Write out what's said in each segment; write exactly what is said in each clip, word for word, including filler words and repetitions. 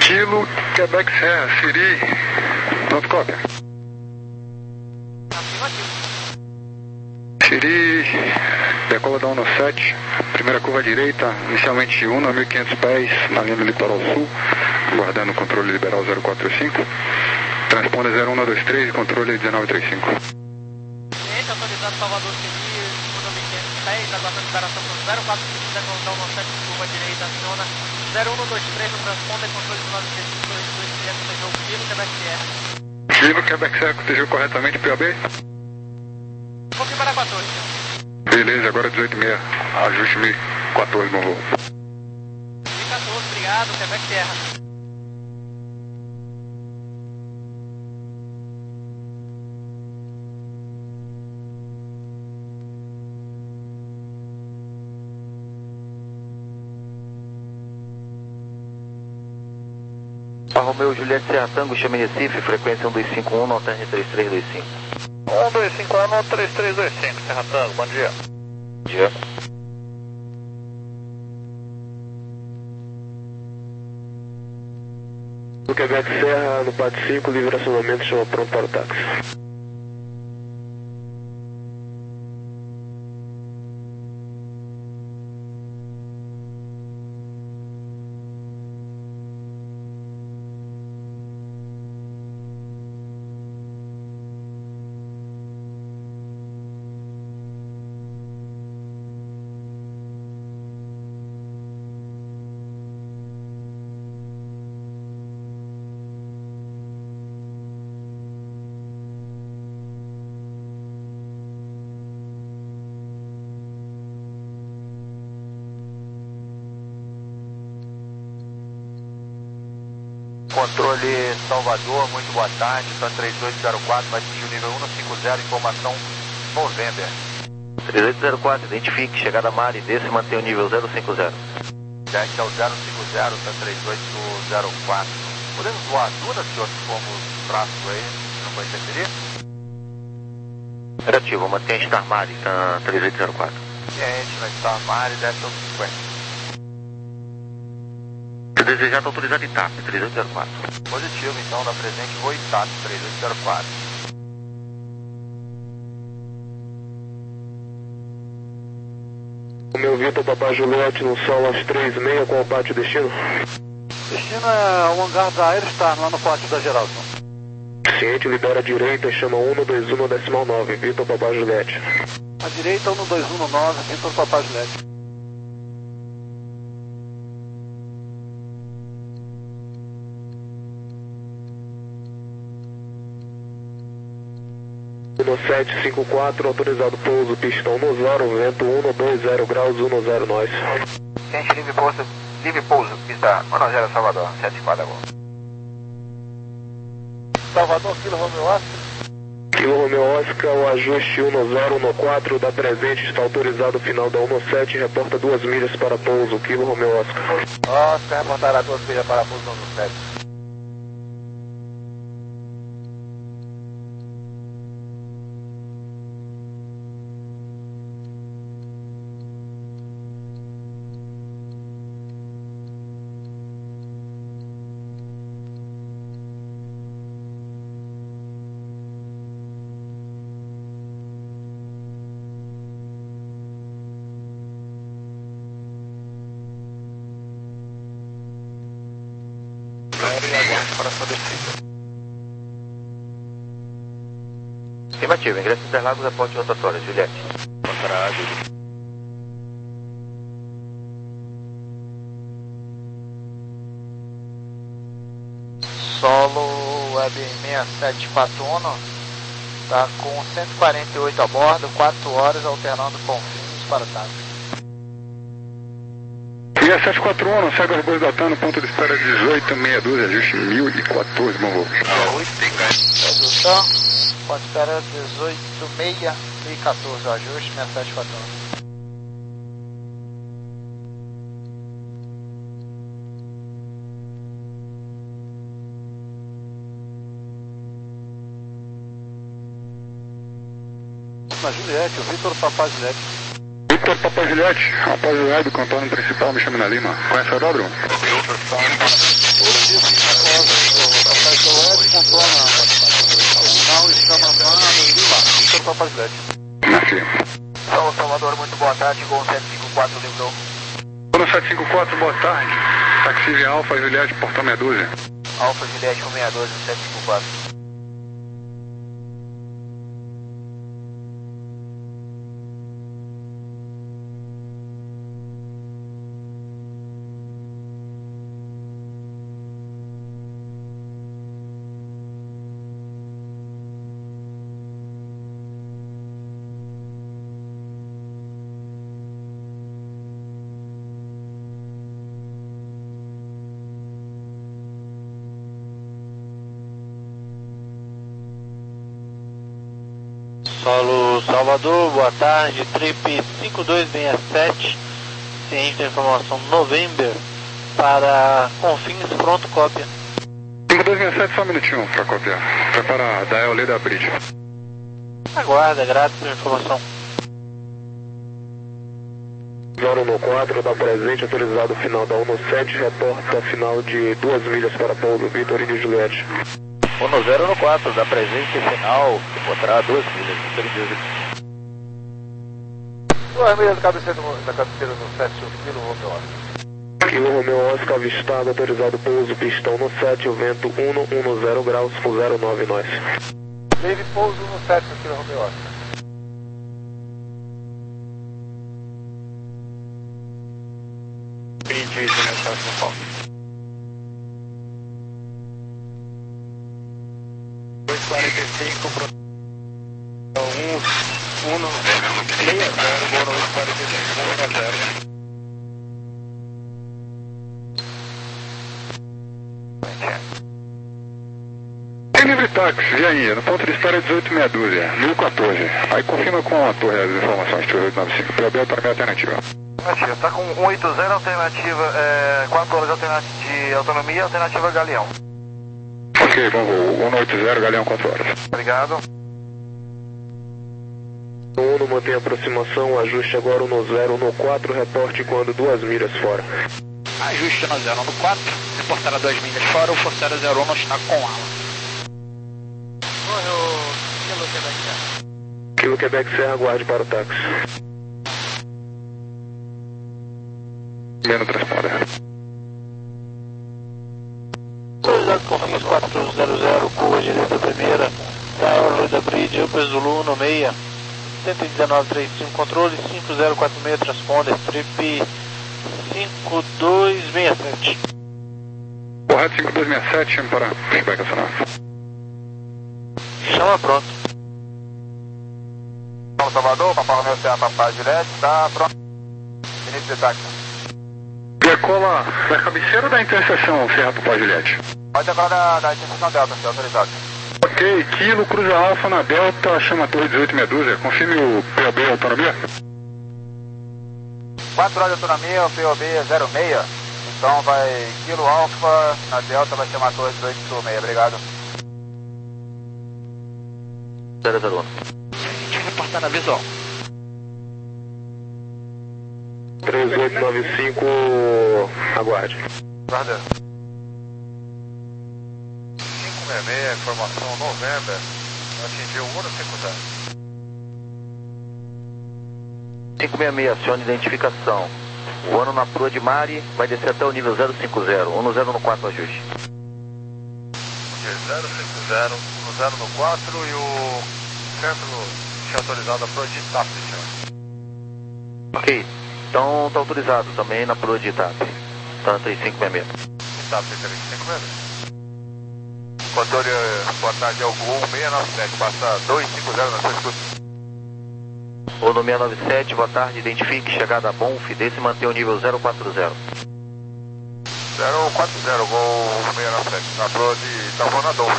Kilo, Quebec Serra, Siri, pronto, cópia. Siri, decola da um sete, primeira curva direita, inicialmente um a mil e quinhentos pés, na linha do litoral sul, guardando o controle liberal zero quatro cinco, transponda zero um dois três e controle dezenove trinta e cinco. Cliente autorizado Salvador Siri, um a mil e quinhentos pés, aguardando liberação para zero quatro cinco, decola da um sete, curva direita, aciona zero um dois três, no transponder controle dezenove trinta e cinco, dois dois três, cotejou Kilo, Quebec Serra. Kilo, Quebec Serra, cotejou corretamente, P A B? Confirma para quatorze. Beleza, agora dezoito e meia, ajuste mil e quatorze no voo. mil e quatorze, obrigado, Quebec Serra. Romeu Juliette Serra Tango, chame Recife, frequência um dois cinco um, nota R três três dois cinco. um dois cinco um, nota três três dois cinco, Serra Tango, bom dia. Bom dia. No Quebec Serra, no P A T cinco, livre acionamento, chama pronto para o táxi. Controle Salvador, muito boa tarde, Tan três oito zero quatro, vai atingir o nível um cinquenta, informação November. três oito zero quatro, identifique, chegada Mari, desce e mantém o nível zero cinquenta. Gente, é o zero cinquenta, Tan três oito zero quatro. Podemos voar a Duna, senhor, se formos tráfego aí, não vai interferir? Negativo, mantém a Star Mari, Tan três oito zero quatro. Gente, na Star Mari, desce ao cinquenta. Se desejar, está autorizado em T A P, três oito zero quatro. Positivo, então, da presente, voo em T A P, três oito zero quatro. O meu Vitor Papai Juliette no sol às três e meia, qual pátio destino? Destino é o hangar da Aerostar, lá no pátio da Geraldo. Ciente, libera a direita e chama um dois um decimal nove, Vitor Papai Juliette. A direita um dois um nove, Vitor Papai Juliette. um sete cinco quatro, autorizado pouso, pistão no zero, vento um dois zero graus, um zero nós. Gente, livre pouso, livre pouso, pista um zero Salvador, sete quatro agora. Salvador, Kilo Romeo Oscar. Kilo Romeo Oscar, o ajuste um zero um quatro da presente está autorizado, final da um sete, reporta duas milhas para pouso, Kilo Romeo Oscar. Oscar, reportará duas milhas para pouso um sete. Para sua descida. Afirmativo, ingresso Interlagos, reporte rotatório, Juliette. Contrário. Solo Web seis sete quatro um, está com cento e quarenta e oito a bordo, quatro horas alternando confins para táxi. E a sete quatro um, segue os bois datando, ponto de espera dezoito sessenta e dois, ajuste mil e quatorze, bom voo. Redução, ponto de espera dezoito sessenta e quatorze, ajuste seis sete quatro um. Na Juliette, o Vitor Papai Juliette. Vitor Papai Juliette, rapaz do contorno principal, me chama na Lima. Conhece o aeródromo? Positivo. Alfa Juliette. Aqui. São Salvador, muito boa tarde, Gol sete cinco quatro, livrou. Gol sete cinco quatro, boa tarde. Táxi via Alfa Juliette, portão meia dúzia. Alfa Juliette um seis dois, sete cinco quatro. Solo Salvador, boa tarde, trip cinco dois seis sete, ciente da informação November para Confins, pronto, cópia. cinco dois seis sete, só um minutinho para copiar. Prepara a Dial Lei da Bridge. Aguarda, grato pela informação. zero um quatro, dá presente, autorizado final da um sete, reporta final de duas milhas para Paulo Vitor e Juliette. um zero um quatro, dá presente final, encontrar duas milhas, Vitor e Juliette. Duas milhas da cabeceira, da cabeceira no sete, Kilo Romeo Oscar. Kilo Romeo Oscar avistado, autorizado pouso, pistão no sete, o vento um zero graus, com zero nove nós. Dave, pouso no sete, Kilo Romeo Oscar. Bridge, mensagem no palco. dois quarenta e cinco, pro... um, um, seis zero, boa noite, quarenta e cinco, um zero. Tem livre táxi, e aí, no ponto de espera dezoito meia dúzia, mil e quatorze. Aí confirma com a torre as informações, três oito nove cinco, P O B autonomia alternativa. Alternativa, está com um oito zero, alternativa, é, quatro horas alternativa de autonomia, alternativa Galeão. Ok, bom voo, um oito zero, Galeão, quatro horas. Obrigado. Uno mantém aproximação, ajuste agora no zero um quatro, reporte quando duas milhas fora. Ajuste no zero um quatro, reportar a duas milhas fora, o Forçara zero um está com ala. Correu Kilo Quebec Serra. Kilo Quebec Serra, aguarde para o táxi. Menos transponder. Autorizado Confins quatro zero zero, curva direita primeira, Dial da Bridge, Upper Zulu no seis, cento e dezenove trinta e cinco, controle cinco zero quatro seis, transponder, trip cinco dois seis sete. Correto, cinco dois seis sete, chame para feedback acionado. Chama pronto. São Salvador, Papai Romeo Serra, Papai Juliette, está pronto. Início de táxi. Decola da cabeceira ou da interseção, Serra Papai Juliette? Pode agora da, da interseção Delta, senhor autorizado. Ok, Kilo, cruza Alfa na Delta, chama a torre dezoito meia dúzia, confirme o P O B autonomia. quatro horas de autonomia, o P O B é zero seis, então vai Kilo Alfa, na Delta vai chamar a torre dezoito seis, obrigado. zero zero um. A gente vai reportar na visual. três oito nove cinco, aguarde. Guarda. cinco seis seis, informação November, atingiu o Uno cinco zero. cinco seis seis, acione identificação. O ano na Prua de Mari vai descer até o nível zero cinco zero, um zero no quatro ajuste. zero cinco zero, um zero no quatro e o centro tinha autorizado a Prua de Itap, senhor. Ok, então está autorizado também na Prua de Itap, tanto em cinco seis seis. Itap, cinco seis seis. Controle, boa tarde, é o Gol seis nove sete, passa dois cinco zero na sua escuta. O no seis nove sete, boa tarde, identifique chegada a Bonf, desse manter o nível zero quatro zero. zero quatro zero, Gol seis nove sete, na Prua de Itaponador.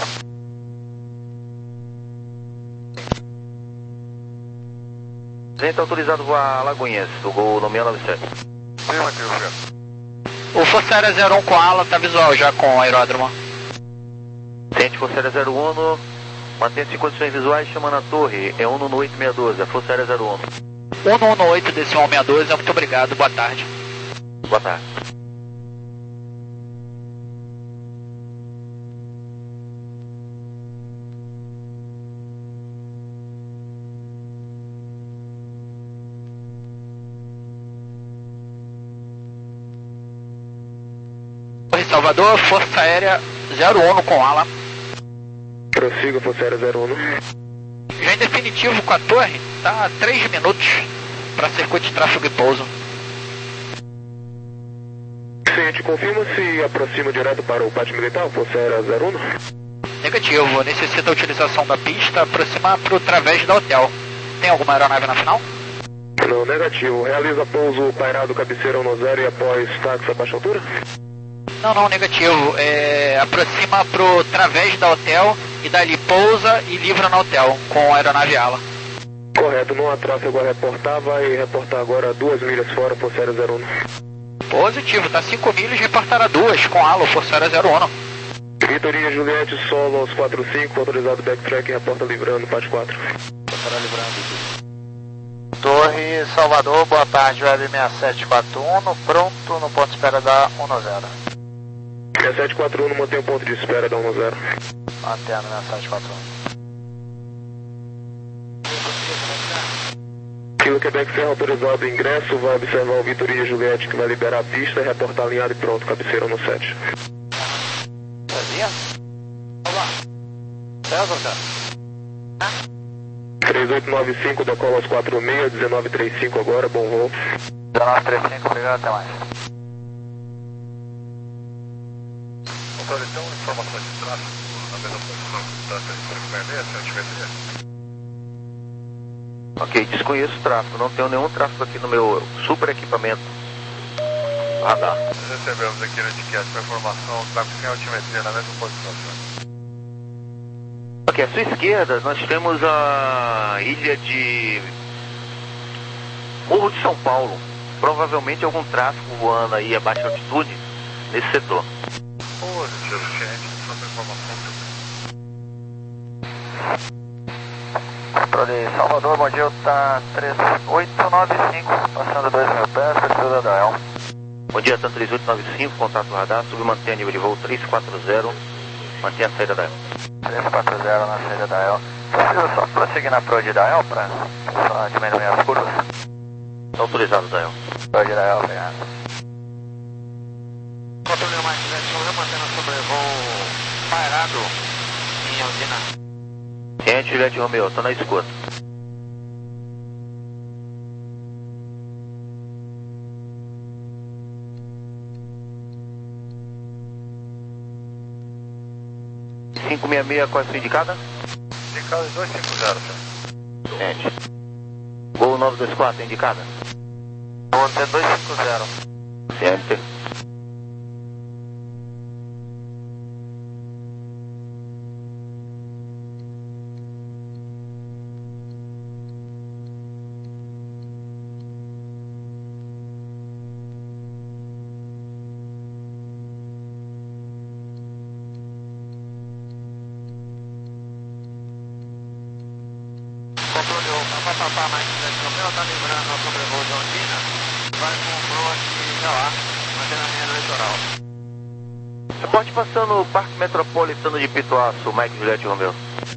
Gente, autorizado voar Lagoinhas, do Gol no seis nove sete. Sim, Matheus. O Forçara zero um com ala tá visual já com o aeródromo. Tente Força Aérea zero um, mantenha-se em condições visuais chamando a torre, é Uno no oito seis doze, a Força Aérea zero um. um no oito, decimal seis doze, muito obrigado, boa tarde. Boa tarde. Torre Salvador, Força Aérea zero um com ala. Prossiga, Força Aérea zero um. Já em definitivo com a torre, tá a três minutos para circuito de tráfego e pouso. Ciente, confirma se aproxima direto para o pátio militar, Força Aérea zero um? Negativo, necessita a utilização da pista, aproximar para o través da hotel. Tem alguma aeronave na final? Não, negativo. Realiza pouso pairado cabeceira um zero e após táxi a baixa altura? Não, não, negativo. É, aproxima para o través da hotel e dali pousa e livra no hotel com a aeronave ala. Correto, não há tráfego a reportar, vai reportar agora duas milhas fora, Força Aérea zero um. Positivo, tá cinco milhas, reportará duas com ala, Força Aérea zero um. Vitorinha Juliette, solo aos quatro cinco, autorizado backtrack, reporta livrando, pátio quatro. Reportará livrando. Torre Salvador, boa tarde, Web seis sete quatro um, pronto no ponto de espera da um zero. seis sete quatro um, mantém o ponto de espera da um zero. Mantendo seis sete quatro um. Kilo Quebec Serra, autorizado ingresso, vai observar o Vitorinha Juliette que vai liberar a pista, reportar alinhado e pronto, cabeceira no sete. Fazia? Olá. César, cara? três oito nove cinco, decola aos quatro seis, dezenove trinta e cinco agora, bom voo. dezenove trinta e cinco, obrigado, até mais. Doutor, então, informações de tráfego na mesma posição da cinco seis seis, sete seis seis. Ok, desconheço o tráfego, não tenho nenhum tráfego aqui no meu super equipamento radar. Nós recebemos aqui na etiqueta com a informação, tráfego sem altimetria na mesma posição, senhor. Ok, à sua esquerda nós temos a ilha de Morro de São Paulo. Provavelmente algum tráfego voando aí a baixa altitude nesse setor. Positivo, gente, só para informação. Controle Salvador, bom dia, tá três oito nove cinco, passando dois mil pés, abertura da El. Bom dia, tá três oito nove cinco, contato radar, submantém a nível de voo três quatro zero, mantém a saída da El. três quatro zero na saída da El. Possível só prosseguir na Prod da El para só diminuir as curvas? Tá autorizado da El. Prod da El, obrigado. Controle mais direto, mantendo a sobrevoo pairado em Aldina. Ciente, Juliette Romeo, tô na escuta. cinco seis seis, qual é a sua indicada? Indicada dois cinco zero, senhor. Ciente. Gol nove dois quatro, indicada? Vou ter dois cinco zero. Ciente. Controle o Papapá mais direto, o meu tá lembrando a sobrevoo de Ondina, vai com o Pro aqui já lá, mantendo a linha eleitoral. Reporte passando o Parque Metropolitano de Pituaço, Mike Juliette Romeo.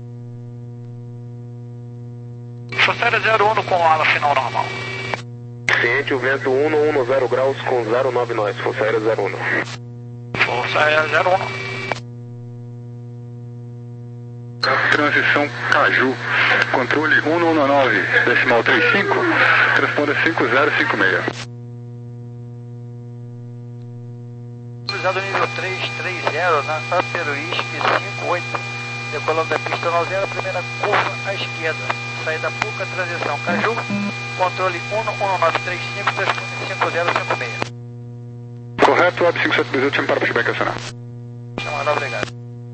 Força Aérea zero um com ala final normal. Ciente, o vento um no zero graus com zero nove nós, Força Aérea zero um. Força Aérea zero um. Transição Caju, controle um nove nove, decimal trinta e cinco, responda cinco zero cinco seis. Cruzado nível três três zero na Taperuísque cinco oito, decolando da pista no zero, primeira curva à esquerda, saída pouca, transição Caju, controle um nove três cinco, responde cinco zero cinco seis. Correto, Web cinco sete dois oito, chame para o pushback acionar. Chamada, obrigado.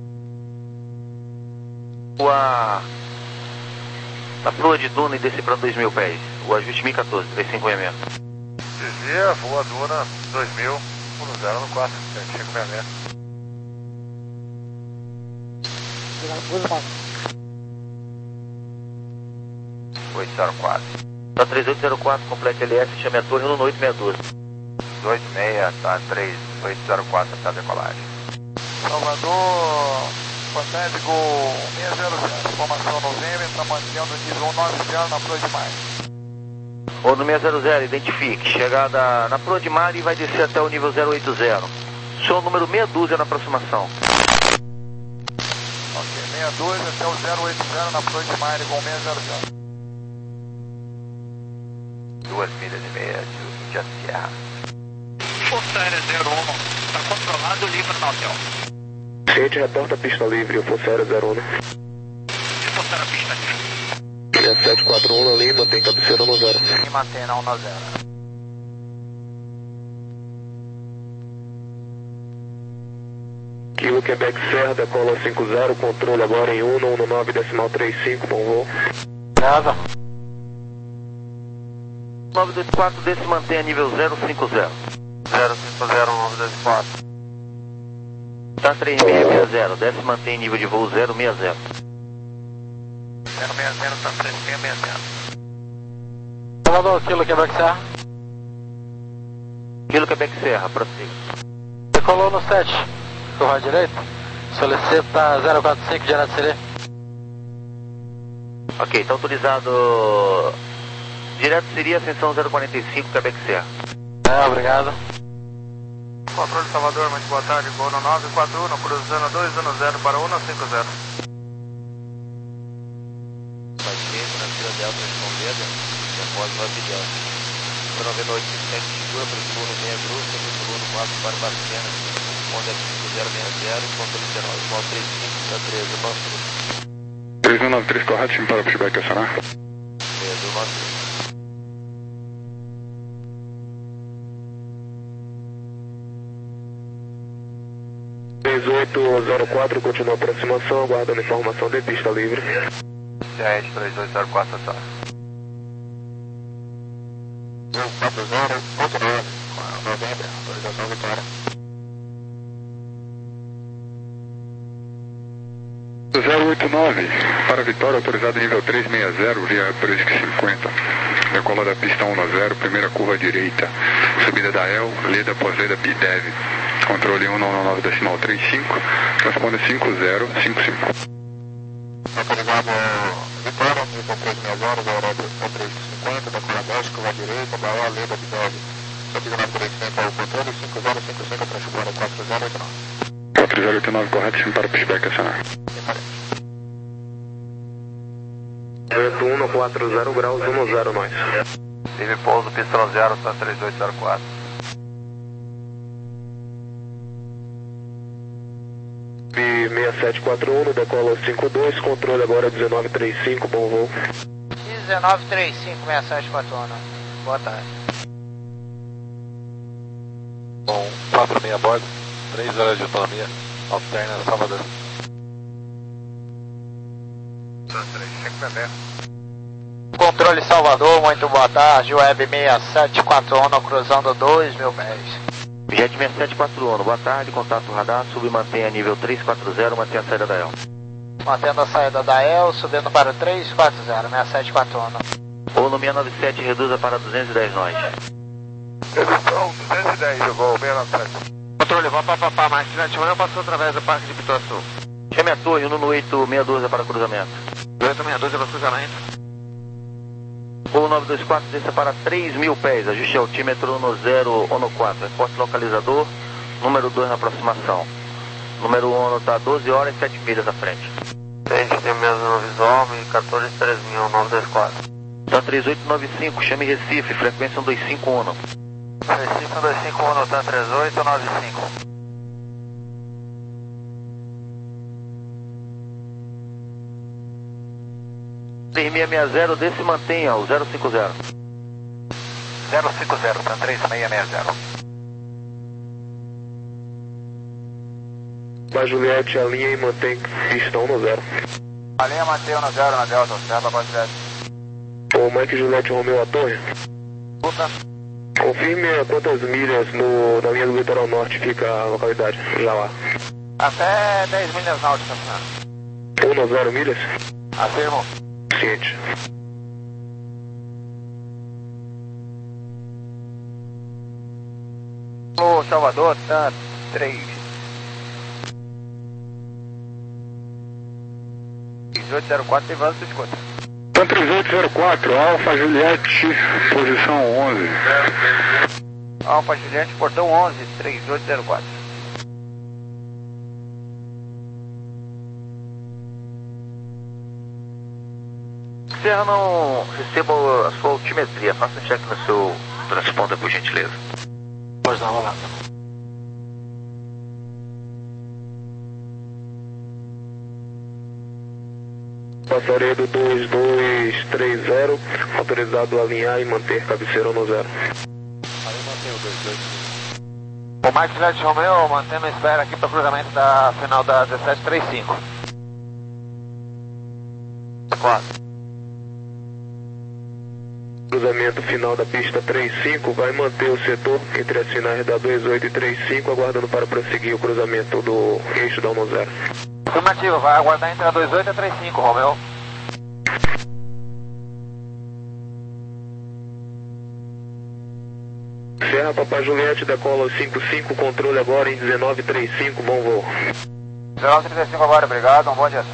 A... Na proa de Duna e descer para dois mil pés. O ajuste mil e quatorze, três cinco seis seis. Desvia, voa Duna dois mil, um zero no quatro, cinco seis seis. oito zero quatro. Tá três oito zero quatro, complete L S, chame a torre no oito seis dois. oito seis, tá três oito zero quatro, tá decolagem. Salvador, Código seis zero zero, informação novembro, está mantendo o nível um nove zero na proa de mar. Ou no seis zero zero, identifique, chegada na proa de mar e vai descer até o nível zero oito zero. Show número meia dúzia na aproximação. Ok, meia dúzia até o zero oito zero na Flor de Maio, igual seis zero zero. Duas milhas e meia de Índia Sierra. Força Aérea zero um, está controlado, livre no hotel. Ciente, reporta pista livre, Força Aérea zero um. Reportar a pista livre. seis sete quatro um na Lima, tem cabeceira no zero. E mantém na um no zero. Kilo Quebec Serra, decola cinco zero, controle agora em um um nove decimal trinta e cinco, bom voo. Nada. nove dois quatro, desse mantém a nível zero cinco zero. zero cinco zero nove dois quatro. Tá três seis seis zero, desce mantém nível de voo zero seis zero. zero seis zero, tá três seis seis zero. Salvador, Kilo Quebec Serra. Kilo Quebec Serra, prossiga. Decolou no sete. Curva direita. Solicita zero quatro cinco, direto Siri. Ok, tá autorizado. Direto seria ascensão zero quarenta e cinco, Quebec Serra. É, obrigado. Controle Salvador, muito boa tarde, voo no nove quatro um, cruzando dois um zero para um cinco zero. Paciente na fila Delta respondendo, após o avião. noventa e oito sete, segura para o turno meia brusca, para o turno quatro para Bacena, responde a cinco zero seis zero, controle dezenove, qual três cinco, da treze, nosso. três um nove três correto, time para o pushback acionar. treze, nosso. seis oito zero quatro, continua a aproximação, aguardando informação de pista livre. C A S três dois zero quatro, tá. um quatro zero, ponto nove, novembro, autorização Vitória. zero oito nove, para Vitória, autorizado nível três seis zero, via Brusque cinquenta. Decola da pista um zero, primeira curva direita. Subida da E L, leda após leda B D E V. Controle um nove decimal trinta e cinco, responde cinco zero cinco cinco. Autorizado Vitória, nível três seis zero, zero três cinquenta, decola dez, curva direita, da E L, leda B D E V. Subida nove três cinco, ao controle, cinco zero cinco cinco, transponder quatro zero oito nove. quatro zero oito nove, correto, time para o pushback acionar. Vento um quatro zero graus, um zero nós. Tive pouso, pista zero, tá três oito zero quatro. B seis sete quatro um, decola cinco dois, controle agora dezenove trinta e cinco, bom voo. dezenove trinta e cinco, seis sete quatro um. Boa tarde. Bom, quatro seis a bordo. três horas de autonomia. Alterna Salvador. três cinco bebê. Controle Salvador, muito boa tarde. Web seis sete quatro um, cruzando dois mil pés. Jet seis sete quatro um, boa tarde, contato radar, sub e mantém a nível três quatro zero, mantém a saída da E L. Mantendo a saída da E L, subindo para o três quatro zero, seis sete quatro um. Ou no seis nove sete, reduza para duzentos e dez nós. Redução duzentos e dez, eu vou seis nove sete. Controle, vá para pá, mais de manhã passou através do Parque de Pituaçu. Chame a torre, no oito seis doze para cruzamento. oito seis doze para cruzamento. Voo nove dois quatro, desça para três mil pés, ajuste altímetro no zero um quatro, reporte localizador, número dois na aproximação. Número um está doze horas e sete milhas à frente. A gente tem mesmo no visual, quatorze três mil, nove dois quatro. Tá três oito nove cinco, chame Recife, frequência um dois cinco um. Recife um dois cinco um, tá três oito nove cinco. três seis seis zero, desse mantenha o zero cinco zero. zero cinco zero, tá três seis seis zero. Para Juliette, a linha e mantém pista um zero. A linha mantém um zero na Delta, certo, para Juliette. O Mike Juliette Romeu a torre. Puta. Confirme a quantas milhas no, na linha do litoral norte fica a localidade, já lá. Até dez milhas náuticas, senhor. um zero milhas? Afirmo. Ciente. O Salvador, tá três. três oito zero quatro, tem vazio, você escuta. Tan três oito zero quatro, Alfa Juliette, posição onze. Alfa Juliette, portão onze, três oito zero quatro. Serra, não recebo a sua altimetria. Faça um check no seu transponder, por gentileza. Pode dar uma rolada. Passaredo dois dois três zero, autorizado a alinhar e manter cabeceira no zero. Aí mantém o dois dois. O Mike Flight Romeo, mantendo a espera aqui para o cruzamento da final da dezessete trinta e cinco. quatro. Cruzamento final da pista trinta e cinco, vai manter o setor entre as finais da vinte e oito e trinta e cinco, aguardando para prosseguir o cruzamento do eixo da um zero. Afirmativo, vai aguardar entre a vinte e oito e a trinta e cinco, Romeo. Serra Papai Juliette, decola os cinco cinco, controle agora em dezenove trinta e cinco, bom voo. dezenove trinta e cinco agora, obrigado, um bom dia.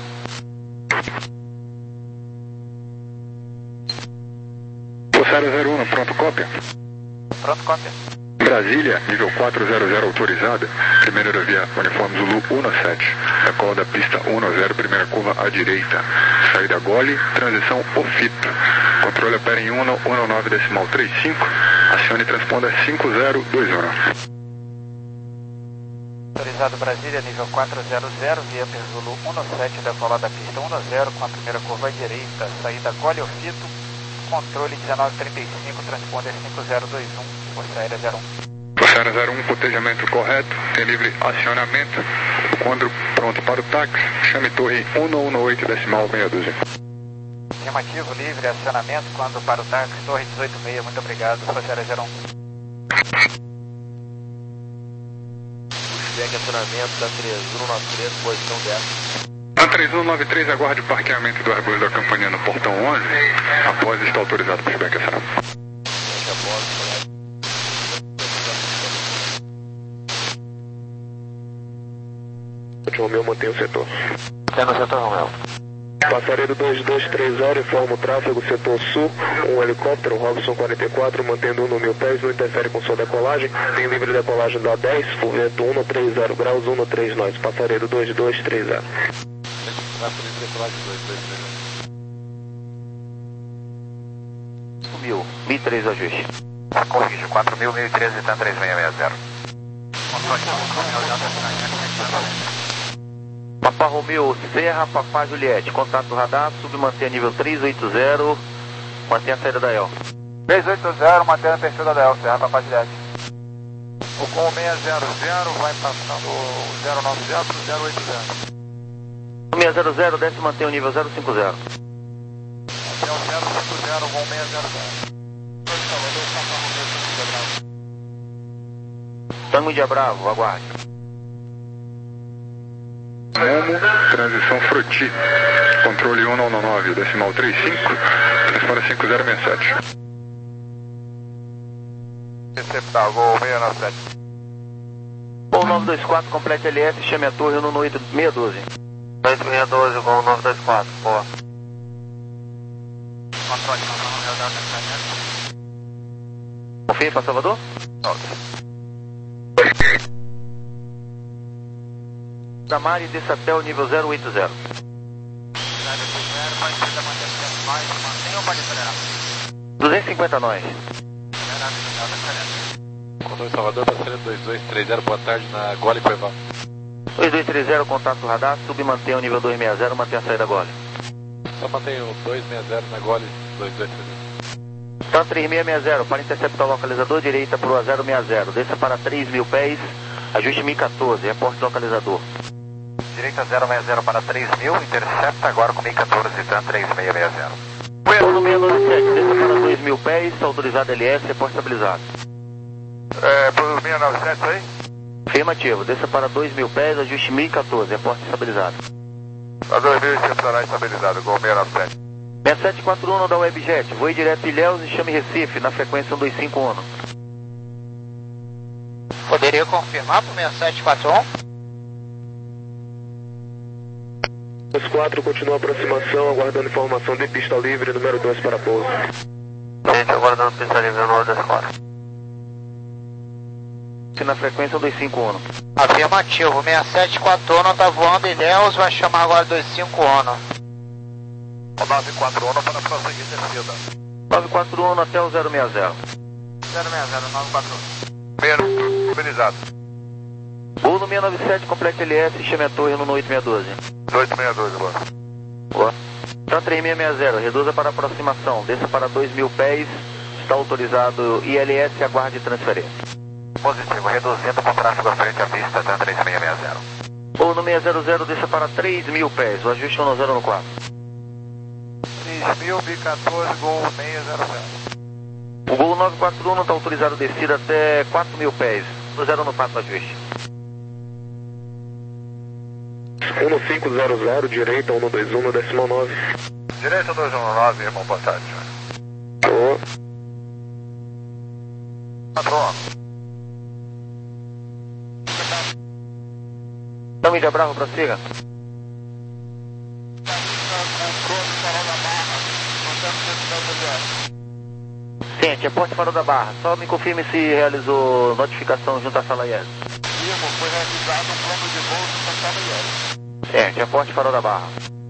zero zero um, pronto, cópia. Pronto, cópia. Brasília, nível quatrocentos autorizada, primeira aerovia uniforme Zulu um sete, decola da pista um zero, primeira curva à direita, saída gole, transição ofito, controle opera em um nove decimal trinta e cinco, acione transponder cinco zero dois um. Autorizado Brasília, nível quatrocentos, via Zulu um sete, decola da pista um zero, com a primeira curva à direita, saída gole ofito, controle dezenove trinta e cinco, transponder cinco zero dois um, força aérea zero um. Força aérea zero um, cotejamento correto, tem livre acionamento, quando pronto para o táxi, chame torre um oito decimal meia dúzia. Afirmativo, livre acionamento, quando para o táxi, torre dezoito seis, muito obrigado, força aérea zero um. Pushback acionamento da três um nove três, posição dez. A três um nove três aguarde o parqueamento do Airbus da Campanha no portão onze, após estar autorizado para o pushback acionamento. Romeu mantém o setor. Tem no setor, Romeu. Passaredo dois dois três zero, informa o tráfego, setor sul, um helicóptero, Robson quarenta e quatro, mantendo um no mil pés, não interfere com sua decolagem, tem livre decolagem da dez, por vento um trinta graus, um três nós, Passaredo dois dois três zero. Mil, mil e três ajuste. Corrige, quatro mil, mil e treze, tá três seis seis zero. Papa Romeo, Serra, Papá Juliette, contato radar, submanter nível trezentos e oitenta, mantém a saída da E L. trezentos e oitenta, mantém a terceira da E L, Serra, Papá Juliette. O com seis zero zero vai passando o zero nove zero para o zero oito zero. seis zero zero, desce e mantém o nível zero cinco zero. Até o zero cinco zero, com seis zero zero. Tango Dia Bravo, aguarde. Momo, transição Froti, controle um nove decimal trinta e cinco, transponder cinco zero seis sete. Receptar, gol seis nove sete. Gol nove dois quatro, complete L S, chame a torre no oito seis um dois. oito seis um dois, gol nove dois quatro, boa. Controle, controle, Delta. Confia para Salvador? Ok. Da Mari, desça até o nível zero oito zero. duzentos e cinquenta nós. Controle Salvador, passaredo dois dois três zero, boa tarde, na Gole Coival. dois dois três zero, contato radar, submantém o nível dois seis zero, mantém a saída Gole. Só mantém o dois seis zero na Gole, dois dois três zero. Então três seis seis zero, para interceptar o localizador, direita para o A zero seis zero, desça para três mil pés, ajuste mil e quatorze, reporte localizador. Direita zero seis zero para três mil, intercepta agora com mil e quatorze, então três seis seis zero. Pelo seis nove sete, desça para dois mil pés, autorizado L S, reporte estabilizado. É, pro seis nove sete aí? Afirmativo, desça para dois mil pés, ajuste mil e quatorze, reporte estabilizado. A dois mil excepcional estabilizado, gol seis nove sete. seis sete quatro um da Webjet, voe direto Ilhéus e chame Recife, na frequência um dois cinco um. Poderia confirmar para o seis sete quatro um? Os quatro continua a aproximação, aguardando informação de pista livre, número dois para pouso. Gente, aguardando pista livre, número dois quatro. Na frequência um dois cinco um. Afirmativo, seis sete quatro um está voando Ilhéus, vai chamar agora dois cinco um. nove quatro um para prosseguir descida. nove quatro um até o zero seis zero. zero seis zero, nove quatro um. Menos, mobilizado. Gol no seis nove sete, complete L S, chame a torre no oito seis um dois. oito seis dois, boa. Boa. Tá três seis seis zero, reduza para aproximação, desça para dois mil pés, está autorizado I L S, aguarde transferência. Positivo, reduzindo com tráfego à frente à pista, até três seis seis zero. Gol no seis zero zero, desça para três mil pés, o ajuste é no zero no quatro. três mil, B quatorze, gol seis zero zero. O Gol nove quatro um não está autorizado descida até quatro mil pés, no zero no quatro ajuste. um cinco zero zero, direita, um dois um, decimal nove. Direita dois um nove, irmão, boa tarde. Boa. Patrão. Então, Mídia Bravo, prossiga. Ciente, é Porte Farol da Barra. Só me confirme se realizou notificação junto à sala I S. Irmão, foi realizado um plano de voo junto à sala I S. Ciente, é Porte Farol da Barra.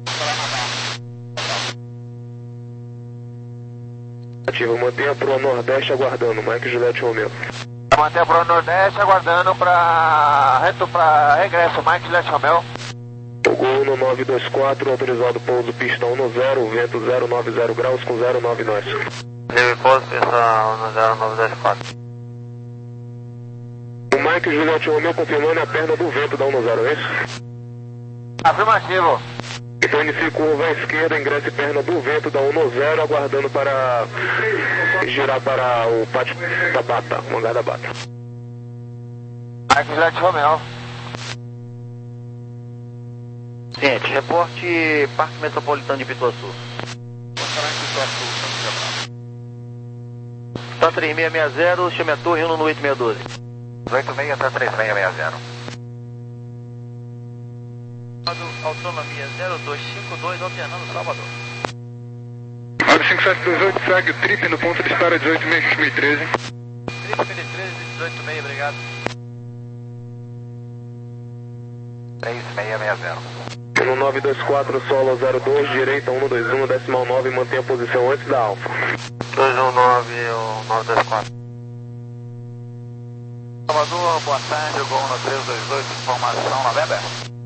Ativo, mantenha a proa Nordeste aguardando, Mike Juliette Romeo. Manter a proa Nordeste aguardando para reto para regresso, Mike Juliette Romeo. O Gol no nove dois quatro, autorizado pouso pista um zero, vento zero nove zero graus com zero nove nós. Livre pouso, pista um zero nove dois quatro. O Mike Juliette Romeo confirmando a perna do vento da um zero, é isso? Afirmativo. Então inicie curva à esquerda, ingresse perna do vento da um zero, aguardando para girar para o pátio da Bata, o hangar da Bata. Mike Juliette Romeo. Ciente, reporte Parque Metropolitano de Pituaçu. Tá três seis seis zero, chame a torre no oito seis doze. oito seis até três seis seis zero. Autonomia zero dois cinco dois, alternando Salvador. nove cinco sete dois oito, segue o trip no ponto de espera dezoito seis mil e treze. Trip mil e treze, dezoito seis, obrigado. três seis seis zero. No nove dois quatro, solo zero dois, direita um dois um, decimal nove, mantenha a posição antes da Alfa. dois um nove, nove dois quatro. Salvador, boa tarde, Gol no três dois dois, informação November.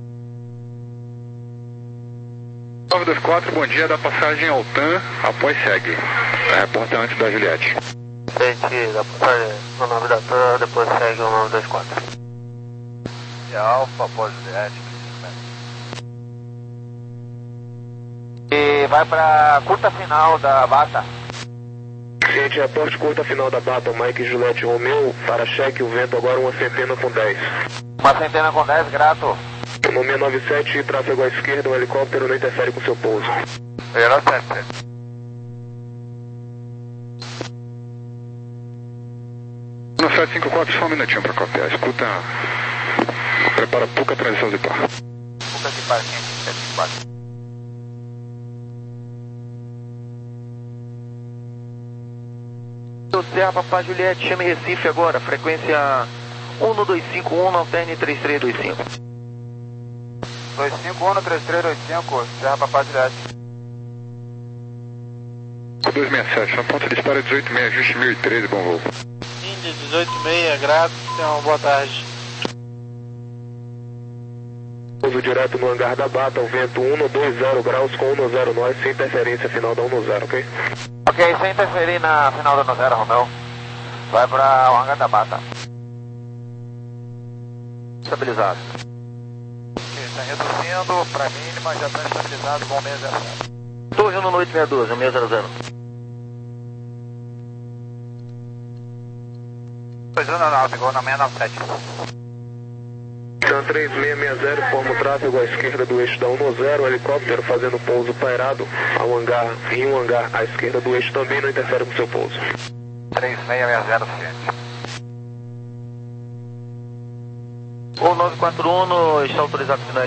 nove dois quatro, bom dia, da passagem ao T A M, após segue. Reporta antes da Juliette. Frente da passagem no nove da T A M, depois segue o nove dois quatro. E a Alfa, após Juliette. E vai para curta final da Bata. Ciente, reporte curta final da Bata, Mike Juliette Romeo, para cheque, o vento agora uma centena com dez. Uma centena com dez, grato. No seis nove sete, tráfego à esquerda, um helicóptero não interfere com seu pouso. zero sete. No sete cinco quatro, só um minutinho para copiar. Escuta. Prepara pouca transição de par. Pouca de par, sete cinco quatro. Serra Papá Juliette, chame Recife agora, frequência um dois cinco um, alterne três três dois cinco. dois cinco um, três três dois cinco, Serra Papá Juliette. dois seis sete, na ponta de espera dezoito seis, ajuste mil e treze, bom voo. Índia dezoito seis, grato, tenha uma boa tarde. Pouso direto no hangar da Bata, o vento um dois zero graus com um zero nós, sem interferência final da um zero, ok? Ok, sem interferir na final da um zero, Romeu. Vai para o hangar da Bata. Estabilizado. Ok, está reduzindo para mínima, já está estabilizado com seis zero zero. Torre no oito seis doze, seis zero zero. dois um nove, Gol na seis nove sete. Então três seis seis zero, forma o tráfego à esquerda do eixo da um zero, helicóptero fazendo pouso pairado ao hangar, em um hangar à esquerda do eixo também não interfere com seu pouso. três seis seis zero, ciente. O nove quatro um está autorizado final